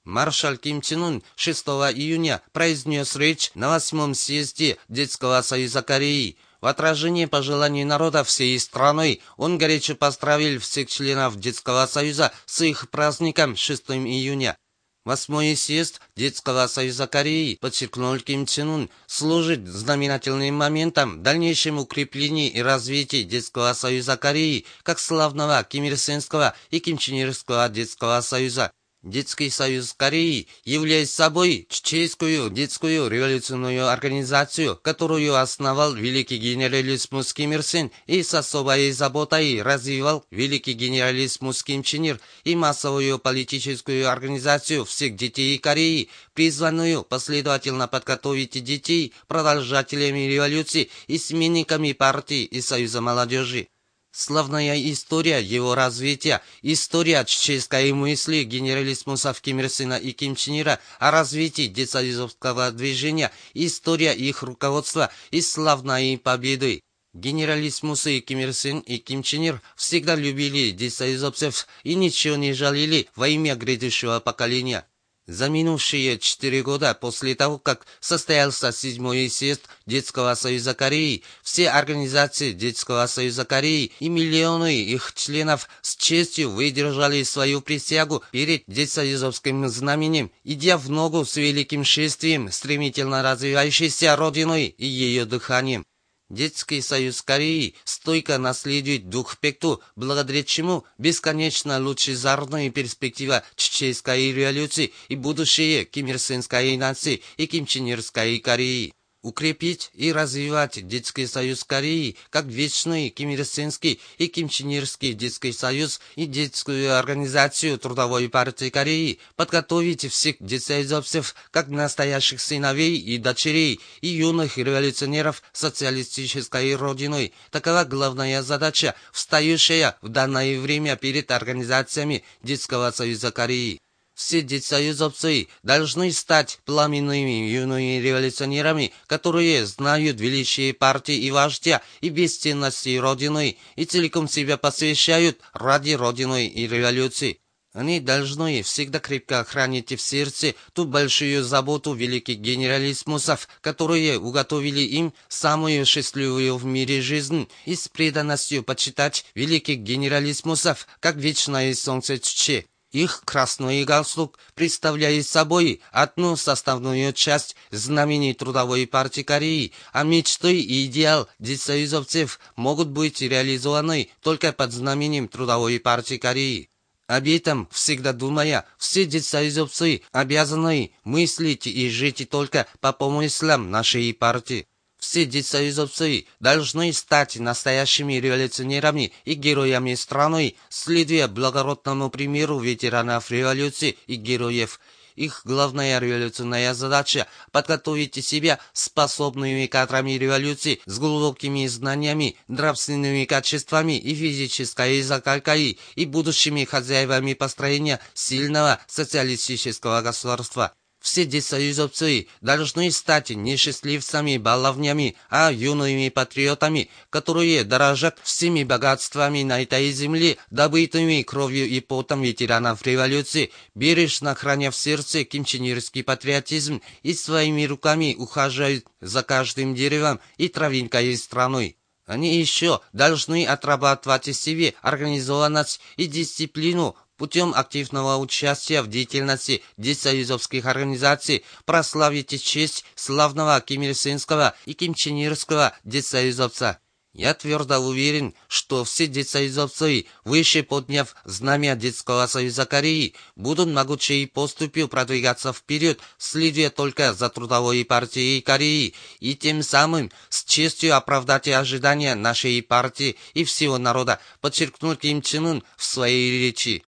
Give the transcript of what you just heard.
Маршал Ким Чен Ын 6 июня произнес речь на 8-м съезде Детского союза Кореи. В отражении пожеланий народа всей страной он горячо поздравил всех членов Детского союза с их праздником 6 июня. 8-й съезд Детского союза Кореи, подчеркнул Ким Чен Ын, служит знаменательным моментом в дальнейшем укреплении и развитии Детского союза Кореи как славного Ким Ир Сенского и Ким Чен Ирского Детского союза. Детский союз Кореи является собой чеченскую детскую революционную организацию, которую основал великий генералиссимус Ким Ир Сен и с особой заботой развивал великий генералиссимус Ким Чен Ир, и массовую политическую организацию всех детей Кореи, призванную последовательно подготовить детей продолжателями революции и сменниками партии и союза молодежи. Славная история его развития, история чеченской мысли генералиссимусов Ким Ир Сена и Ким Чен Ира о развитии детсоюзовского движения, история их руководства и славной победы. Генералиссимусы Ким Ир Сен и Ким Чен Ир всегда любили детсоюзовцев и ничего не жалели во имя грядущего поколения. За минувшие 4 года после того, как состоялся 7-й съезд Детского союза Кореи, все организации Детского союза Кореи и миллионы их членов с честью выдержали свою присягу перед детсоюзовским знаменем, идя в ногу с великим шествием, стремительно развивающейся Родиной и ее дыханием. Детский союз Кореи стойко наследует дух Пекту, благодаря чему бесконечно лучезарная перспектива чеченской революции и будущее Ким Ир Сенской нации и Ким Чен Ирской Кореи. Укрепить и развивать Детский союз Кореи как вечный Ким Ир Сенский и Ким Чен Ирский Детский союз и детскую организацию Трудовой партии Кореи, подготовить всех детсоюзовцев как настоящих сыновей и дочерей и юных революционеров социалистической родиной. Такова главная задача, встающая в данное время перед организациями Детского союза Кореи. Все детсоюзовцы должны стать пламенными юными революционерами, которые знают величие партии и вождя и бесценности Родины и целиком себя посвящают ради Родины и революции. Они должны всегда крепко хранить в сердце ту большую заботу великих генералиссимусов, которые уготовили им самую счастливую в мире жизнь, и с преданностью почитать великих генералиссимусов как вечное солнце Чечи. Их красный галстук представляет собой одну составную часть знамени Трудовой партии Кореи, а мечты и идеал детсоюзовцев могут быть реализованы только под знаменем Трудовой партии Кореи. Об этом всегда думая, все детсоюзовцы обязаны мыслить и жить только по помыслам нашей партии. Все детсоюзовцы должны стать настоящими революционерами и героями страны, следуя благородному примеру ветеранов революции и героев. Их главная революционная задача – подготовить себя способными кадрами революции с глубокими знаниями, нравственными качествами и физической закалкой и будущими хозяевами построения сильного социалистического государства. Все детсоюзовцы должны стать не счастливцами-баловнями, а юными патриотами, которые дорожат всеми богатствами на этой земле, добытыми кровью и потом ветеранов революции, бережно храня в сердце кимченерский патриотизм и своими руками ухаживают за каждым деревом и травинкой из страны. Они еще должны отрабатывать в себе организованность и дисциплину, путем активного участия в деятельности детсоюзовских организаций, прославить честь славного Ким Ир Сенского и Ким Чен Ирского детсоюзовца. Я твердо уверен, что все детсоюзовцы, выше подняв знамя Детского союза Кореи, будут могучей поступью продвигаться вперед, следуя только за Трудовой партией Кореи, и тем самым с честью оправдать ожидания нашей партии и всего народа, подчеркнул Ким Чен Ын в своей речи.